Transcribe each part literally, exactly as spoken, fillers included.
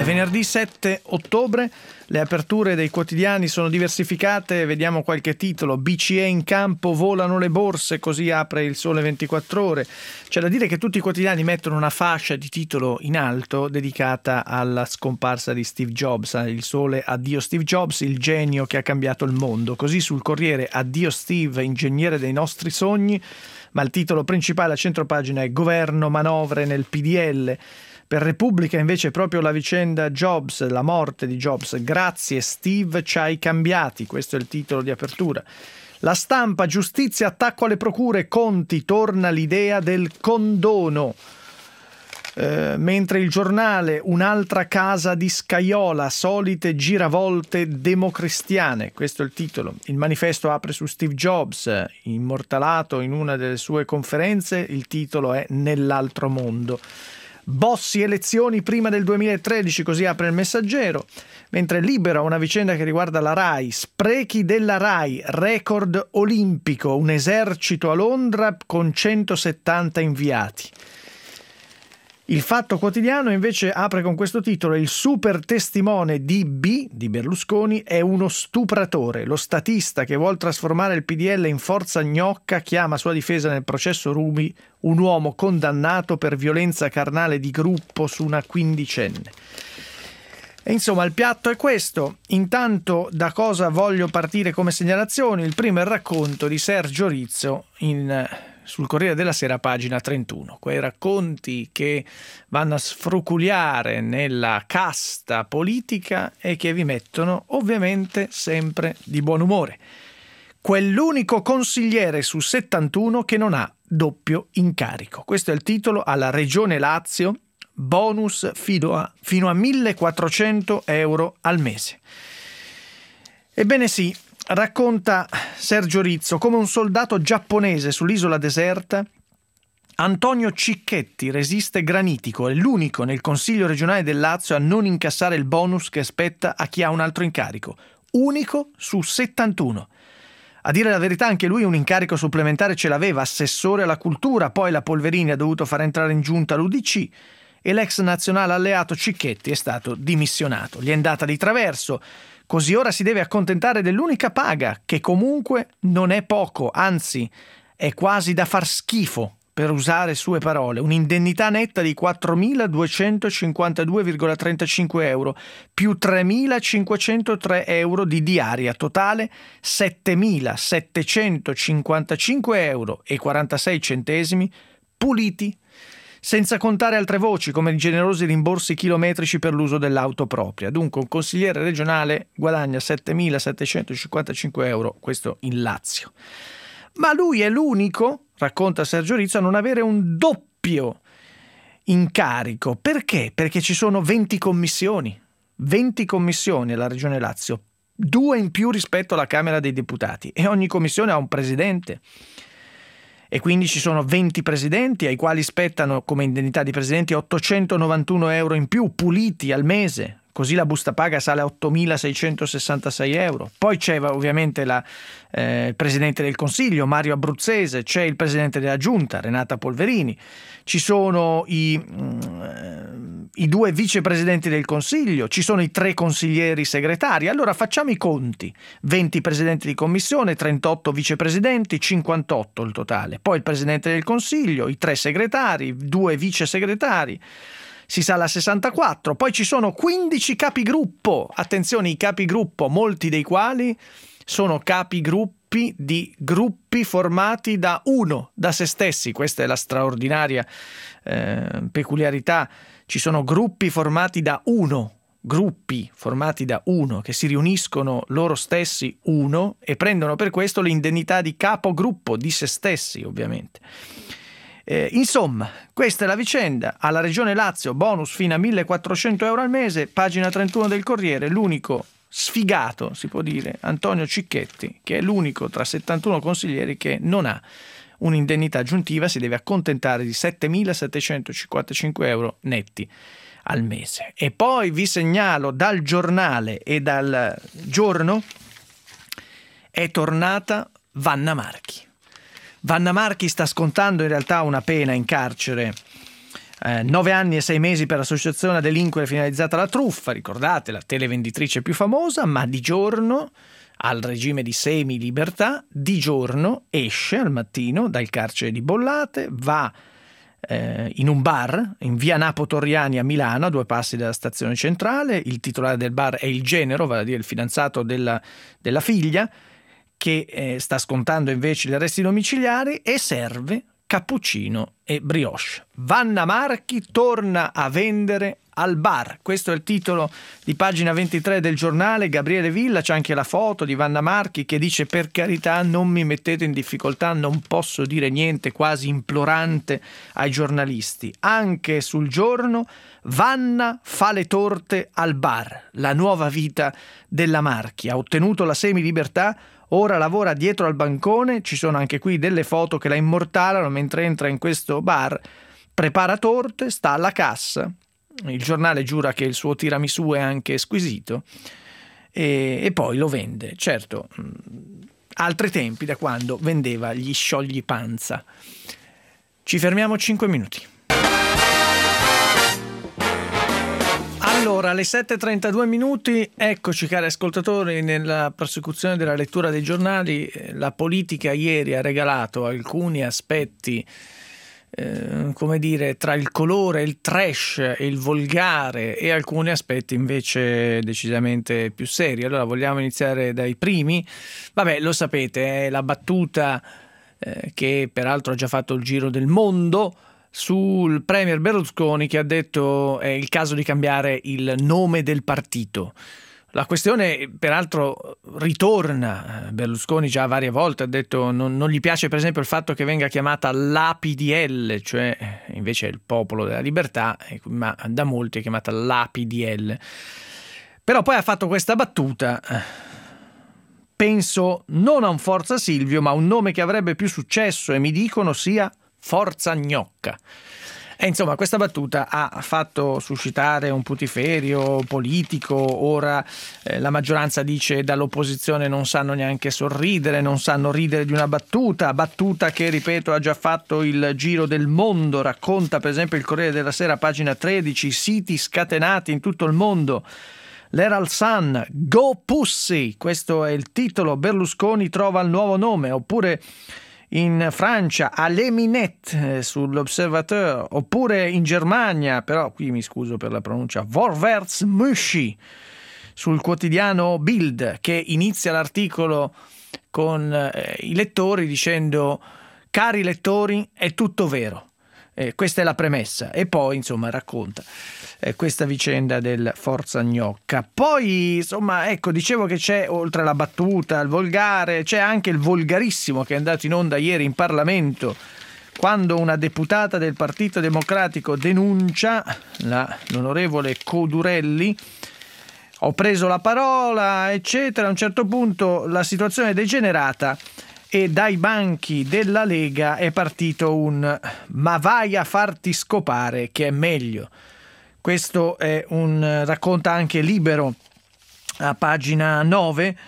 venerdì sette ottobre, le aperture dei quotidiani sono diversificate, vediamo qualche titolo. B C E in campo, volano le borse, così apre il Sole ventiquattro Ore. C'è da dire che tutti i quotidiani mettono una fascia di titolo in alto dedicata alla scomparsa di Steve Jobs. Il Sole, addio Steve Jobs, il genio che ha cambiato il mondo. Così sul Corriere, addio Steve, ingegnere dei nostri sogni, ma il titolo principale a centropagina è governo, manovre nel P D L. Per Repubblica invece è proprio la vicenda Jobs, la morte di Jobs. Grazie Steve, ci hai cambiati. Questo è il titolo di apertura. La Stampa, giustizia, attacco alle procure, Conti, torna l'idea del condono. Eh, mentre il Giornale, un'altra casa di Scajola, solite giravolte democristiane. Questo è il titolo. Il Manifesto apre su Steve Jobs, immortalato in una delle sue conferenze. Il titolo è Nell'altro mondo. Bossi, elezioni prima del duemilatredici, così apre il Messaggero. Mentre Libero, una vicenda che riguarda la RAI, sprechi della RAI, record olimpico, un esercito a Londra con centosettanta inviati. Il Fatto Quotidiano invece apre con questo titolo: il super testimone di B, di Berlusconi, è uno stupratore. Lo statista che vuol trasformare il P D L in forza gnocca chiama a sua difesa nel processo Ruby un uomo condannato per violenza carnale di gruppo su una quindicenne. E insomma il piatto è questo. Intanto da cosa voglio partire come segnalazioni? Il primo è il racconto di Sergio Rizzo in... sul Corriere della Sera, pagina trentuno, quei racconti che vanno a sfruculiare nella casta politica e che vi mettono ovviamente sempre di buon umore. Quell'unico consigliere su settantuno che non ha doppio incarico. Questo è il titolo alla Regione Lazio, bonus fino a, fino a millequattrocento euro al mese. Ebbene sì, racconta Sergio Rizzo, come un soldato giapponese sull'isola deserta, Antonio Cicchetti, resiste granitico, è l'unico nel Consiglio regionale del Lazio a non incassare il bonus che spetta a chi ha un altro incarico. Unico su settantuno. A dire la verità anche lui un incarico supplementare ce l'aveva, assessore alla cultura, poi la Polverini ha dovuto far entrare in giunta l'U D C e l'ex nazionale alleato Cicchetti è stato dimissionato. Gli è andata di traverso. Così ora si deve accontentare dell'unica paga, che comunque non è poco, anzi è quasi da far schifo, per usare sue parole. Un'indennità netta di quattromiladuecentocinquantadue virgola trentacinque euro più tremilacinquecentotre euro di diaria, totale settemilasettecentocinquantacinque euro e quarantasei centesimi puliti, senza contare altre voci come i generosi rimborsi chilometrici per l'uso dell'auto propria. Dunque un consigliere regionale guadagna settemilasettecentocinquantacinque euro, questo in Lazio. Ma lui è l'unico, racconta Sergio Rizzo, a non avere un doppio incarico. Perché? Perché ci sono venti commissioni, venti commissioni alla Regione Lazio, due in più rispetto alla Camera dei Deputati, e ogni commissione ha un presidente. E quindi ci sono venti presidenti ai quali spettano come indennità di presidenti ottocentonovantuno euro in più puliti al mese, così la busta paga sale a ottomilaseicentosessantasei euro. Poi c'è ovviamente la, eh, il presidente del Consiglio Mario Abruzzese, c'è il presidente della Giunta Renata Polverini, ci sono i, mm, i due vicepresidenti del Consiglio, ci sono i tre consiglieri segretari. Allora facciamo i conti: venti presidenti di commissione, trentotto vicepresidenti, cinquantotto il totale. Poi il presidente del Consiglio, i tre segretari, due vice segretari, si sale a sessantaquattro. Poi ci sono quindici capigruppo. Attenzione, i capigruppo, molti dei quali sono capigruppi di gruppi formati da uno, da se stessi. Questa è la straordinaria eh, peculiarità. Ci sono gruppi formati da uno, gruppi formati da uno che si riuniscono loro stessi uno e prendono per questo l'indennità di capogruppo di se stessi, ovviamente. Eh, insomma, questa è la vicenda. Alla Regione Lazio bonus fino a millequattrocento euro al mese, pagina trentuno del Corriere, l'unico sfigato, si può dire, Antonio Cicchetti, che è l'unico tra settantuno consiglieri che non ha un'indennità aggiuntiva, si deve accontentare di settemilasettecentocinquantacinque euro netti al mese. E poi vi segnalo dal Giornale e dal Giorno è tornata Vanna Marchi. Vanna Marchi sta scontando in realtà una pena in carcere Eh, nove anni e sei mesi per associazione a delinquere finalizzata alla truffa, ricordate, la televenditrice più famosa, ma di giorno, al regime di semi-libertà, di giorno esce al mattino dal carcere di Bollate, va eh, in un bar in via Napo Torriani a Milano, a due passi dalla stazione centrale. Il titolare del bar è il genero, vale a dire il fidanzato della, della figlia, che eh, sta scontando invece gli arresti domiciliari, e serve cappuccino e brioche. Vanna Marchi torna a vendere al bar. Questo è il titolo di pagina ventitré del giornale. Gabriele Villa, c'è anche la foto di Vanna Marchi che dice: per carità, non mi mettete in difficoltà, non posso dire niente, quasi implorante ai giornalisti. Anche sul Giorno, Vanna fa le torte al bar, la nuova vita della Marchi. Ha ottenuto la semilibertà, ora lavora dietro al bancone. Ci sono anche qui delle foto che la immortalano mentre entra in questo bar, prepara torte, sta alla cassa. Il giornale giura che il suo tiramisù è anche squisito, e, e poi lo vende. Certo, altri tempi, da quando vendeva gli sciogli panza. Ci fermiamo cinque minuti. Allora, alle sette e trentadue minuti, eccoci cari ascoltatori nella prosecuzione della lettura dei giornali. La politica ieri ha regalato alcuni aspetti, eh, come dire, tra il colore, il trash e il volgare, e alcuni aspetti invece decisamente più seri. Allora vogliamo iniziare dai primi. Vabbè, lo sapete, è la battuta eh, che peraltro ha già fatto il giro del mondo, sul premier Berlusconi, che ha detto è il caso di cambiare il nome del partito. La questione peraltro ritorna. Berlusconi già varie volte ha detto non, non gli piace per esempio il fatto che venga chiamata l'A P D L, cioè invece è il Popolo della Libertà, ma da molti è chiamata l'A P D L. Però poi ha fatto questa battuta: penso non a un Forza Silvio, ma a un nome che avrebbe più successo, e mi dicono sia Forza Gnocca. E insomma, questa battuta ha fatto suscitare un putiferio politico. Ora eh, la maggioranza dice dall'opposizione non sanno neanche sorridere, non sanno ridere di una battuta, battuta che, ripeto, ha già fatto il giro del mondo. Racconta per esempio il Corriere della Sera, pagina tredici, siti scatenati in tutto il mondo. L'Herald Sun, Go Pussy, questo è il titolo, Berlusconi trova il nuovo nome. Oppure in Francia, Allez Minette, sull'Observateur. Oppure in Germania, però qui mi scuso per la pronuncia, Vorwärts Muschi, sul quotidiano Bild, che inizia l'articolo con eh, i lettori dicendo: cari lettori, è tutto vero. Eh, questa è la premessa, e poi insomma racconta eh, questa vicenda del Forza Gnocca. Poi insomma, ecco, dicevo che c'è, oltre alla battuta, il volgare, c'è anche il volgarissimo che è andato in onda ieri in Parlamento, quando una deputata del Partito Democratico denuncia la, l'onorevole Codurelli: ho preso la parola, eccetera. A un certo punto la situazione è degenerata e dai banchi della Lega è partito un "ma vai a farti scopare che è meglio". Questo è un racconta anche Libero a pagina nove,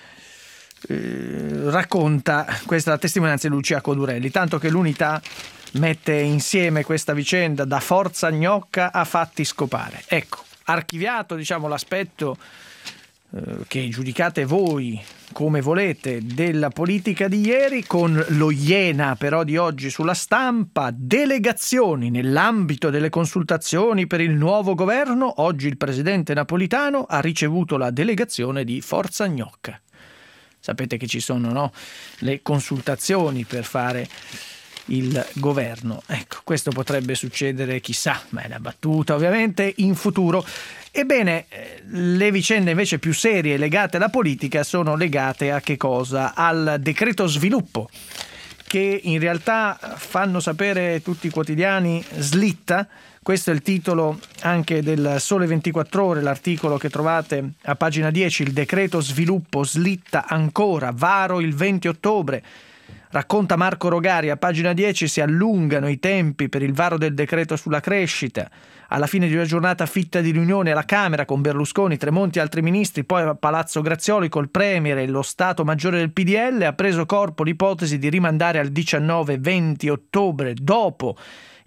eh, racconta, questa è la testimonianza di Lucia Codurelli, tanto che l'Unità mette insieme questa vicenda da Forza Gnocca a fatti scopare. Ecco, archiviato diciamo l'aspetto eh, che giudicate voi come volete della politica di ieri, con lo Iena però di oggi sulla Stampa. Delegazioni nell'ambito delle consultazioni per il nuovo governo. Oggi il presidente Napolitano ha ricevuto la delegazione di Forza Gnocca. Sapete che ci sono, no? Le consultazioni per fare il governo. Ecco, questo potrebbe succedere, chissà, ma è una battuta ovviamente, in futuro. Ebbene, le vicende invece più serie legate alla politica sono legate a che cosa? Al decreto sviluppo, che in realtà, fanno sapere tutti i quotidiani, slitta. Questo è il titolo anche del Sole ventiquattro Ore, l'articolo che trovate a pagina dieci, il decreto sviluppo slitta ancora, varo il venti ottobre. Racconta Marco Rogari a pagina dieci, si allungano i tempi per il varo del decreto sulla crescita. Alla fine di una giornata fitta di riunione alla Camera con Berlusconi, Tremonti e altri ministri, poi a Palazzo Grazioli col Premier e lo Stato Maggiore del P D L, ha preso corpo l'ipotesi di rimandare al diciannove venti ottobre, dopo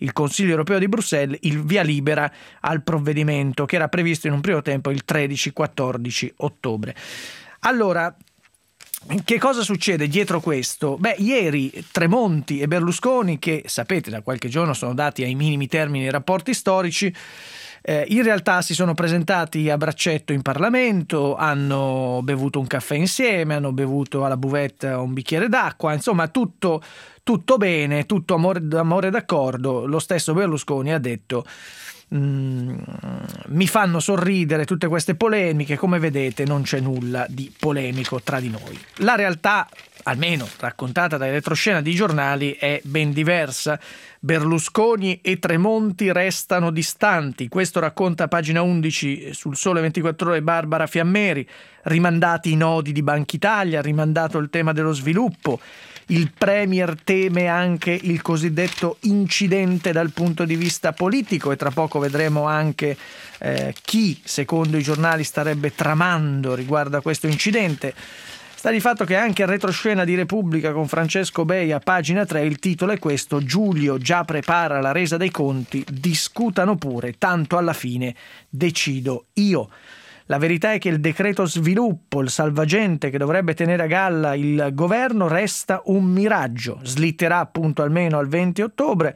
il Consiglio europeo di Bruxelles il via libera al provvedimento che era previsto in un primo tempo il tredici quattordici ottobre. Allora, che cosa succede dietro questo? Beh, ieri Tremonti e Berlusconi, che sapete da qualche giorno sono dati ai minimi termini i rapporti storici, eh, in realtà si sono presentati a braccetto in Parlamento, hanno bevuto un caffè insieme, hanno bevuto alla buvette un bicchiere d'acqua, insomma tutto, tutto bene, tutto amore, amore d'accordo. Lo stesso Berlusconi ha detto: Mm, mi fanno sorridere tutte queste polemiche, come vedete non c'è nulla di polemico tra di noi. La realtà, almeno raccontata dai retroscena di giornali, è ben diversa. Berlusconi e Tremonti restano distanti, questo racconta a pagina undici sul Sole ventiquattro Ore Barbara Fiammeri. Rimandati i nodi di Banca Italia, rimandato il tema dello sviluppo. Il Premier teme anche il cosiddetto incidente dal punto di vista politico e tra poco vedremo anche eh, chi, secondo i giornali, starebbe tramando riguardo a questo incidente. Sta di fatto che anche a retroscena di Repubblica con Francesco Bei a pagina tre il titolo è questo: Giulio già prepara la resa dei conti, discutano pure, tanto alla fine decido io. La verità è che il decreto sviluppo, il salvagente che dovrebbe tenere a galla il governo, resta un miraggio, slitterà appunto almeno al venti ottobre.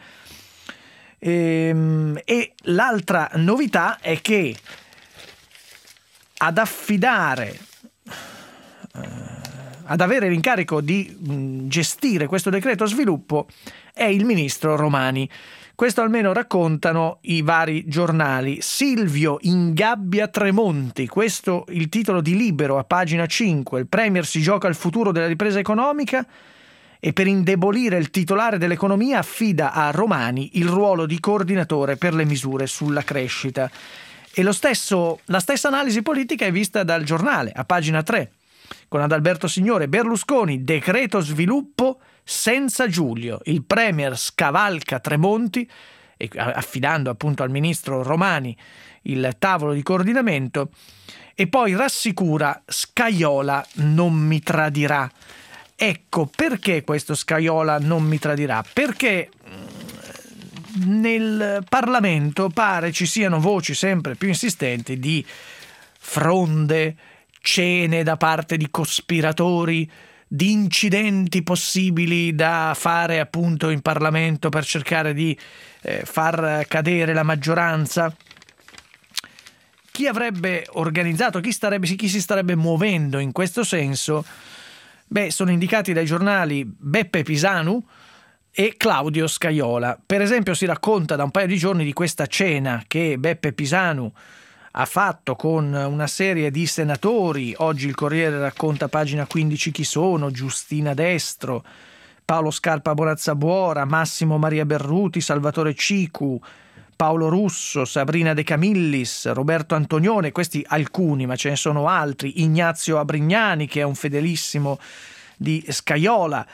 E, e l'altra novità è che ad affidare, eh, ad avere l'incarico di mh, gestire questo decreto sviluppo è il ministro Romani. Questo almeno raccontano i vari giornali. Silvio ingabbia Tremonti, questo il titolo di Libero a pagina cinque. Il Premier si gioca il futuro della ripresa economica e per indebolire il titolare dell'economia affida a Romani il ruolo di coordinatore per le misure sulla crescita. E lo stesso, la stessa analisi politica è vista dal giornale a pagina tre con Adalberto Signore. Berlusconi, decreto sviluppo senza Giulio. Il Premier scavalca Tremonti, affidando appunto al ministro Romani il tavolo di coordinamento, e poi rassicura: Scajola non mi tradirà. Ecco perché questo Scajola non mi tradirà, perché nel Parlamento pare ci siano voci sempre più insistenti di fronde, cene da parte di cospiratori, di incidenti possibili da fare appunto in Parlamento per cercare di eh, far cadere la maggioranza. Chi avrebbe organizzato, chi, starebbe, chi si starebbe muovendo in questo senso? Beh, sono indicati dai giornali Beppe Pisanu e Claudio Scajola. Per esempio si racconta da un paio di giorni di questa cena che Beppe Pisanu ha fatto con una serie di senatori. Oggi il Corriere racconta a pagina quindici chi sono: Giustina Destro, Paolo Scarpa Bonazzabuora, Massimo Maria Berruti, Salvatore Cicu, Paolo Russo, Sabrina De Camillis, Roberto Antonione, questi alcuni, ma ce ne sono altri, Ignazio Abrignani che è un fedelissimo di Scajola.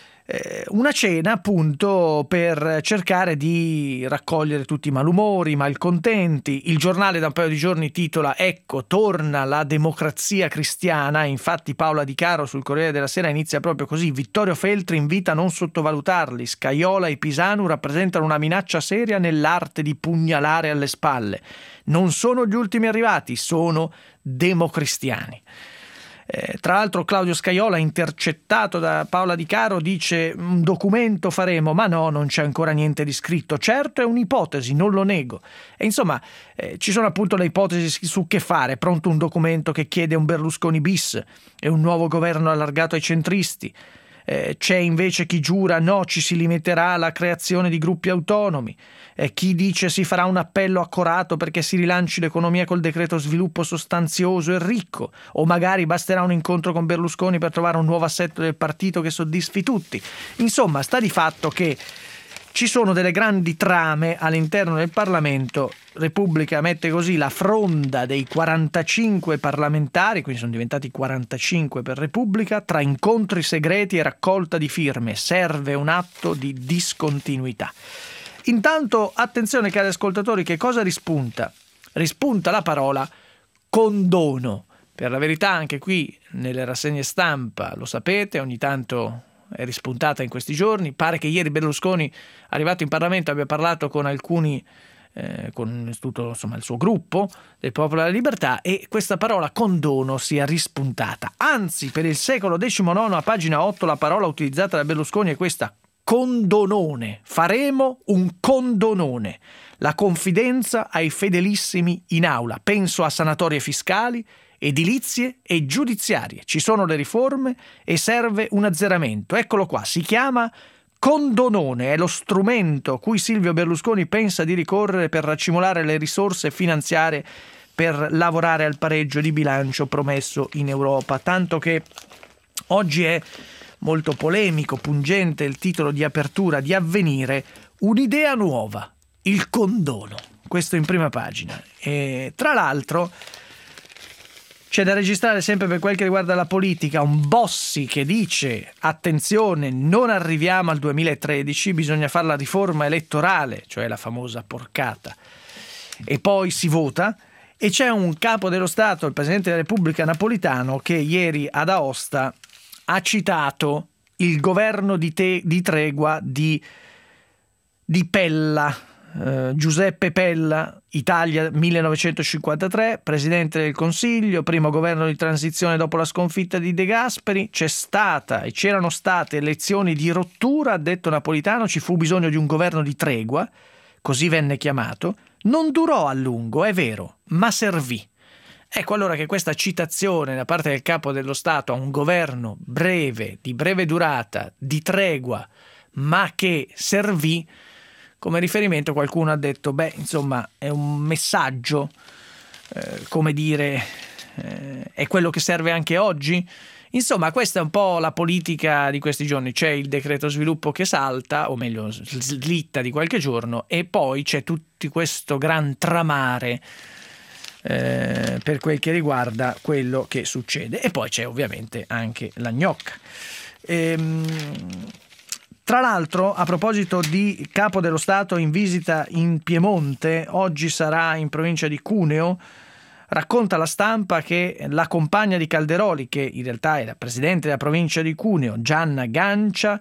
Una cena appunto per cercare di raccogliere tutti i malumori, i malcontenti. Il giornale da un paio di giorni titola: ecco, torna la democrazia cristiana. Infatti Paola Di Caro sul Corriere della Sera inizia proprio così: Vittorio Feltri invita a non sottovalutarli, Scajola e Pisanu rappresentano una minaccia seria nell'arte di pugnalare alle spalle. Non sono gli ultimi arrivati, sono democristiani. Eh, tra l'altro Claudio Scajola, intercettato da Paola Di Caro, dice: un documento faremo, ma no, non c'è ancora niente di scritto. Certo è un'ipotesi, non lo nego. E insomma eh, ci sono appunto le ipotesi su che fare. Pronto un documento che chiede un Berlusconi bis e un nuovo governo allargato ai centristi. Eh, c'è invece chi giura no, ci si limiterà alla creazione di gruppi autonomi, eh, chi dice si farà un appello accorato perché si rilanci l'economia col decreto sviluppo sostanzioso e ricco, o magari basterà un incontro con Berlusconi per trovare un nuovo assetto del partito che soddisfi tutti. Insomma, sta di fatto che ci sono delle grandi trame all'interno del Parlamento. Repubblica mette così la fronda dei quarantacinque parlamentari, quindi sono diventati quarantacinque per Repubblica, tra incontri segreti e raccolta di firme. Serve un atto di discontinuità. Intanto, attenzione cari ascoltatori, che cosa rispunta? Rispunta la parola condono. Per la verità anche qui nelle rassegne stampa, lo sapete, ogni tanto è rispuntata in questi giorni. Pare che ieri Berlusconi, arrivato in Parlamento, abbia parlato con alcuni, eh, con tutto insomma, il suo gruppo del Popolo della Libertà, e questa parola condono sia rispuntata. Anzi, per il secolo diciannove, a pagina otto, la parola utilizzata da Berlusconi è questa: condonone. Faremo un condonone. La confidenza ai fedelissimi in aula. Penso a sanatorie fiscali, edilizie e giudiziarie. Ci sono le riforme e serve un azzeramento. Eccolo qua, si chiama condonone, è lo strumento cui Silvio Berlusconi pensa di ricorrere per raccimolare le risorse finanziarie per lavorare al pareggio di bilancio promesso in Europa. Tanto che oggi è molto polemico, pungente il titolo di apertura di Avvenire: un'idea nuova, il condono. Questo in prima pagina. E tra l'altro c'è da registrare, sempre per quel che riguarda la politica, un Bossi che dice: attenzione, non arriviamo al duemilatredici, bisogna fare la riforma elettorale, cioè la famosa porcata, e poi si vota. E c'è un capo dello Stato, il Presidente della Repubblica Napolitano, che ieri ad Aosta ha citato il governo di, te, di tregua di, di Pella, eh, Giuseppe Pella, Italia millenovecentocinquantatré, Presidente del Consiglio, primo governo di transizione dopo la sconfitta di De Gasperi. C'è stata e c'erano state elezioni di rottura, ha detto Napolitano, ci fu bisogno di un governo di tregua, così venne chiamato. Non durò a lungo, è vero, ma servì. Ecco allora che questa citazione da parte del Capo dello Stato a un governo breve, di breve durata, di tregua, ma che servì, come riferimento qualcuno ha detto, beh, insomma, è un messaggio, eh, come dire, eh, è quello che serve anche oggi? Insomma, questa è un po' la politica di questi giorni. C'è il decreto sviluppo che salta, o meglio, slitta di qualche giorno, e poi c'è tutto questo gran tramare Eh, per quel che riguarda quello che succede, e poi c'è ovviamente anche la gnocca. Ehm, tra l'altro, a proposito di Capo dello Stato in visita in Piemonte, oggi sarà in provincia di Cuneo, racconta la stampa che la compagna di Calderoli, che in realtà è la presidente della provincia di Cuneo, Gianna Gancia,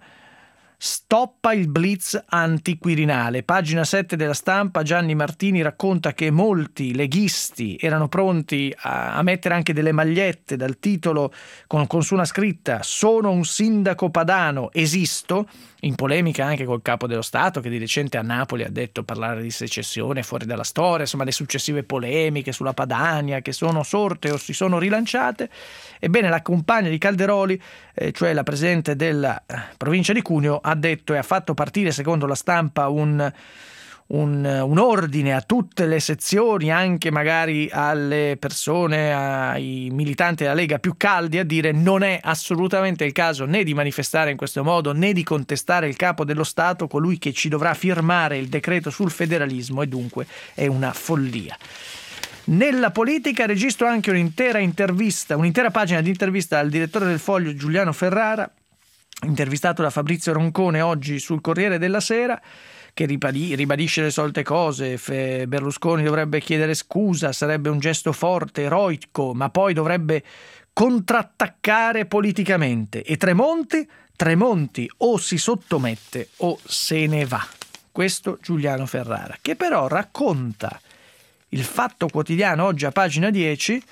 stoppa il blitz antiquirinale. Pagina sette della Stampa, Gianni Martini racconta che molti leghisti erano pronti a, a mettere anche delle magliette dal titolo con, con su una scritta: sono un sindaco padano, esisto, in polemica anche col Capo dello Stato, che di recente a Napoli ha detto parlare di secessione fuori dalla storia, insomma le successive polemiche sulla Padania che sono sorte o si sono rilanciate. Ebbene, la compagna di Calderoli, eh, cioè la presidente della provincia di Cuneo, ha detto e ha fatto partire, secondo la Stampa, un, un, un ordine a tutte le sezioni, anche magari alle persone, ai militanti della Lega più caldi, a dire: non è assolutamente il caso né di manifestare in questo modo né di contestare il Capo dello Stato, colui che ci dovrà firmare il decreto sul federalismo, e dunque è una follia. Nella politica registro anche un'intera intervista, un'intera pagina di intervista al direttore del Foglio Giuliano Ferrara, intervistato da Fabrizio Roncone oggi sul Corriere della Sera, che ribadisce le solite cose. Berlusconi dovrebbe chiedere scusa, sarebbe un gesto forte, eroico, ma poi dovrebbe contrattaccare politicamente. E Tremonti? Tremonti o si sottomette o se ne va. Questo Giuliano Ferrara, che però racconta il Fatto Quotidiano oggi a pagina dieci,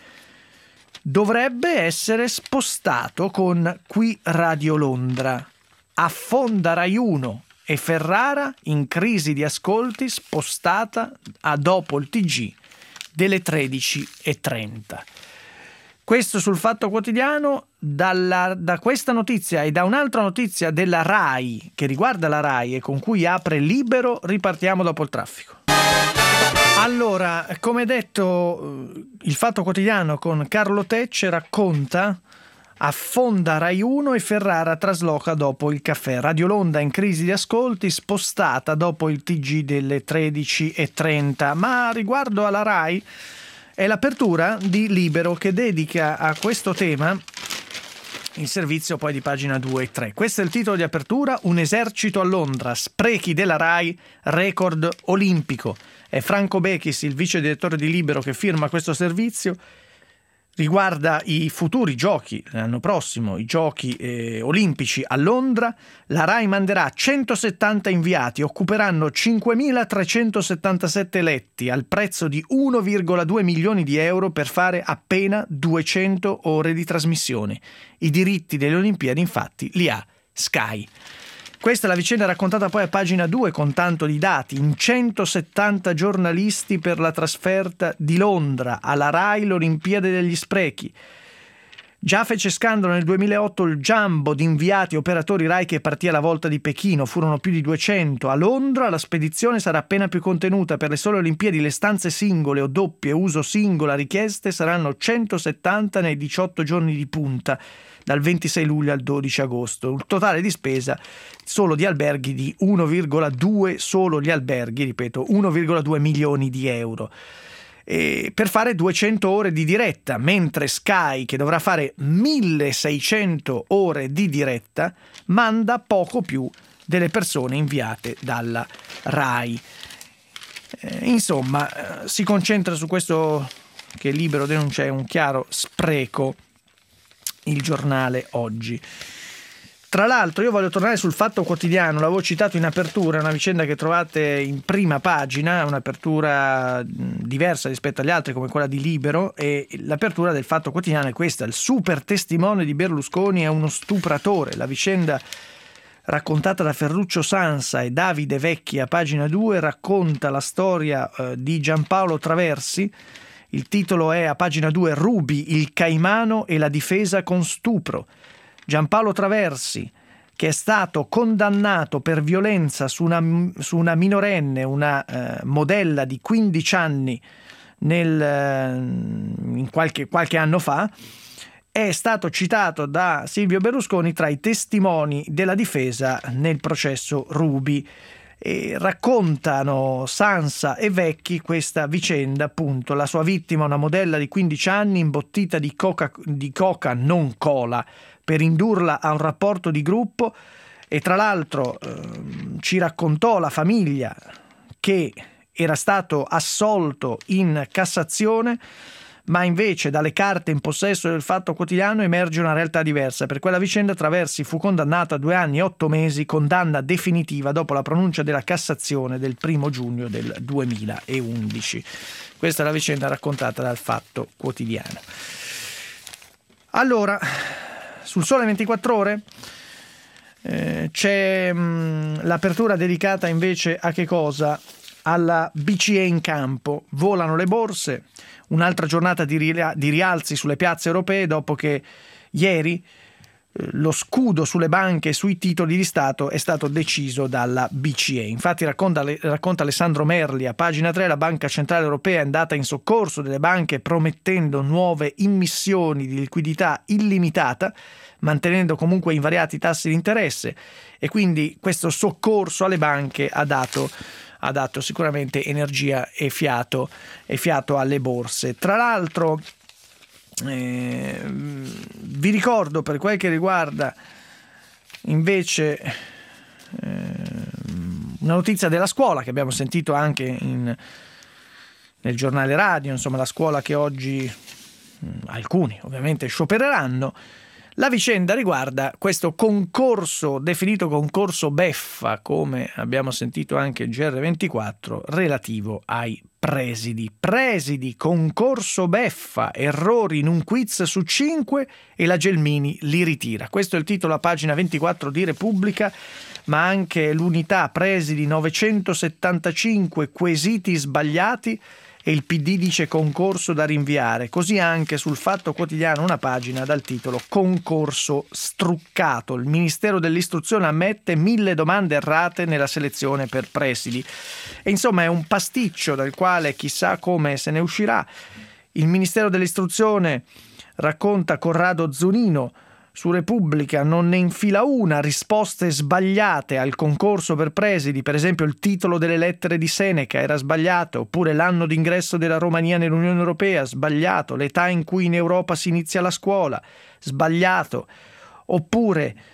dovrebbe essere spostato con Qui Radio Londra. Affonda Rai uno e Ferrara in crisi di ascolti, spostata a dopo il T G delle tredici e trenta. Questo sul Fatto Quotidiano. Dalla, da questa notizia e da un'altra notizia della Rai, che riguarda la Rai e con cui apre Libero, ripartiamo dopo il traffico. Allora, come detto, il Fatto Quotidiano con Carlo Tecce racconta: affonda Rai uno e Ferrara trasloca dopo il caffè. Radio Londra in crisi di ascolti, spostata dopo il T G delle tredici e trenta. Ma riguardo alla Rai è l'apertura di Libero, che dedica a questo tema il servizio poi di pagina due e tre. Questo è il titolo di apertura: un esercito a Londra, sprechi della Rai, record olimpico. È Franco Bechis, il vice direttore di Libero, che firma questo servizio, riguarda i futuri giochi l'anno prossimo, i giochi eh, olimpici a Londra. La Rai manderà centosettanta inviati, occuperanno cinquemilatrecentosettantasette letti al prezzo di uno virgola due milioni di euro per fare appena duecento ore di trasmissione. I diritti delle Olimpiadi infatti li ha Sky. Questa è la vicenda raccontata poi a pagina due con tanto di dati. In centosettanta giornalisti per la trasferta di Londra alla Rai, l'Olimpiade degli sprechi. Già fece scandalo nel duemilaotto il jumbo di inviati operatori Rai che partì alla volta di Pechino, furono più di duecento. A Londra la spedizione sarà appena più contenuta, per le sole Olimpiadi le stanze singole o doppie, uso singola richieste saranno centosettanta nei diciotto giorni di punta, dal ventisei luglio al dodici agosto. Un totale di spesa solo di alberghi di uno virgola due, solo gli alberghi, ripeto, uno virgola due milioni di euro. E per fare duecento ore di diretta, mentre Sky, che dovrà fare milleseicento ore di diretta, manda poco più delle persone inviate dalla Rai. Eh, insomma, si concentra su questo che Libero denuncia è un chiaro spreco, il giornale oggi. Tra l'altro io voglio tornare sul Fatto Quotidiano, l'avevo citato in apertura, è una vicenda che trovate in prima pagina, un'apertura diversa rispetto agli altri come quella di Libero, e l'apertura del Fatto Quotidiano è questa: il super testimone di Berlusconi è uno stupratore. La vicenda raccontata da Ferruccio Sansa e Davide Vecchi a pagina due racconta la storia eh, di Giampaolo Traversi. Il titolo è a pagina due: Ruby, il caimano e la difesa con stupro. Giampaolo Traversi, che è stato condannato per violenza su una, su una minorenne, una eh, modella di quindici anni nel, eh, in qualche, qualche anno fa, è stato citato da Silvio Berlusconi tra i testimoni della difesa nel processo Ruby. E raccontano Sansa e Vecchi questa vicenda, appunto. La sua vittima, una modella di quindici anni, imbottita di coca, di coca non cola, per indurla a un rapporto di gruppo, e tra l'altro eh, ci raccontò la famiglia che era stato assolto in Cassazione, ma invece dalle carte in possesso del Fatto Quotidiano emerge una realtà diversa. Per quella vicenda Traversi fu condannato a due anni e otto mesi, condanna definitiva dopo la pronuncia della Cassazione del primo giugno del duemilaundici. Questa è la vicenda raccontata dal Fatto Quotidiano. Allora, sul Sole ventiquattro Ore eh, c'è mh, l'apertura dedicata invece a che cosa? Alla B C E in campo. Volano le borse, un'altra giornata di, ri- di rialzi sulle piazze europee dopo che ieri eh, lo scudo sulle banche e sui titoli di Stato è stato deciso dalla B C E. Infatti racconta, racconta Alessandro Merli a pagina tre: la Banca Centrale Europea è andata in soccorso delle banche promettendo nuove immissioni di liquidità illimitata, mantenendo comunque invariati i tassi di interesse, e quindi questo soccorso alle banche ha dato ha dato sicuramente energia e fiato, e fiato alle borse. Tra l'altro eh, vi ricordo, per quel che riguarda invece eh, una notizia della scuola che abbiamo sentito anche in, nel giornale radio, insomma la scuola che oggi alcuni ovviamente sciopereranno. La vicenda riguarda questo concorso, definito concorso beffa, come abbiamo sentito anche in G R ventiquattro, relativo ai presidi. Presidi, concorso beffa, errori in un quiz su cinque e la Gelmini li ritira. Questo è il titolo a pagina ventiquattro di Repubblica, ma anche l'unità presidi novecentosettantacinque quesiti sbagliati e il P D dice concorso da rinviare. Così anche sul Fatto Quotidiano una pagina dal titolo Concorso struccato. Il Ministero dell'Istruzione ammette mille domande errate nella selezione per presidi. E insomma è un pasticcio dal quale chissà come se ne uscirà. Il Ministero dell'Istruzione, racconta Corrado Zunino su Repubblica, non ne infila una, risposte sbagliate al concorso per presidi, per esempio il titolo delle lettere di Seneca era sbagliato, oppure l'anno d'ingresso della Romania nell'Unione Europea, sbagliato, l'età in cui in Europa si inizia la scuola, sbagliato, oppure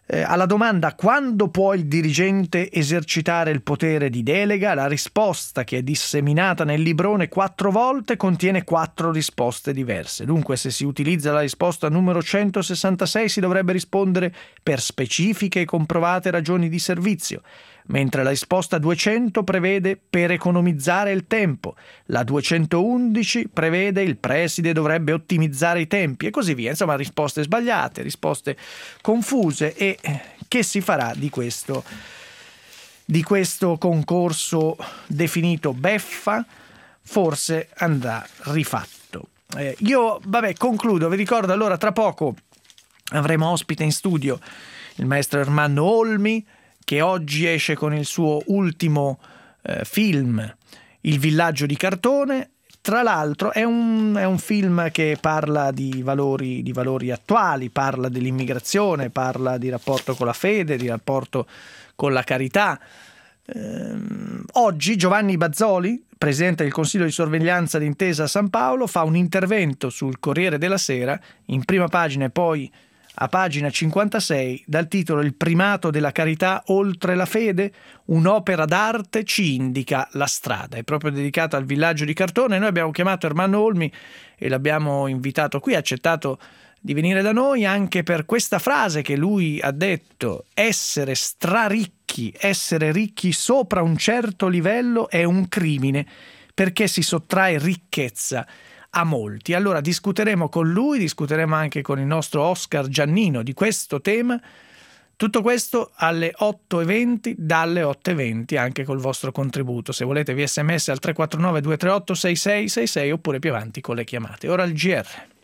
Eh, alla domanda quando può il dirigente esercitare il potere di delega, la risposta, che è disseminata nel librone quattro volte, contiene quattro risposte diverse. Dunque, se si utilizza la risposta numero centosessantasei si dovrebbe rispondere per specifiche e comprovate ragioni di servizio, mentre la risposta duecento prevede per economizzare il tempo, la duecentoundici prevede il preside dovrebbe ottimizzare i tempi e così via. Insomma, risposte sbagliate, risposte confuse. E che si farà di questo, di questo concorso definito beffa? Forse andrà rifatto. Eh, io, vabbè, concludo. Vi ricordo allora, tra poco avremo ospite in studio il maestro Ermanno Olmi, che oggi esce con il suo ultimo eh, film, Il villaggio di cartone. Tra l'altro è un, è un film che parla di valori, di valori attuali, parla dell'immigrazione, parla di rapporto con la fede, di rapporto con la carità. Ehm, oggi Giovanni Bazzoli, presidente del Consiglio di sorveglianza di Intesa San Paolo, fa un intervento sul Corriere della Sera, in prima pagina e poi a pagina cinquantasei, dal titolo Il primato della carità oltre la fede, un'opera d'arte ci indica la strada. È proprio dedicato al villaggio di cartone. Noi abbiamo chiamato Ermanno Olmi e l'abbiamo invitato qui, ha accettato di venire da noi anche per questa frase che lui ha detto: essere straricchi, essere ricchi sopra un certo livello è un crimine, perché si sottrae ricchezza a molti. Allora discuteremo con lui, discuteremo anche con il nostro Oscar Giannino di questo tema. Tutto questo alle otto e venti, dalle otto e venti, anche col vostro contributo. Se volete via sms al tre quattro nove due tre otto sei sei sei sei oppure più avanti con le chiamate. Ora il G R.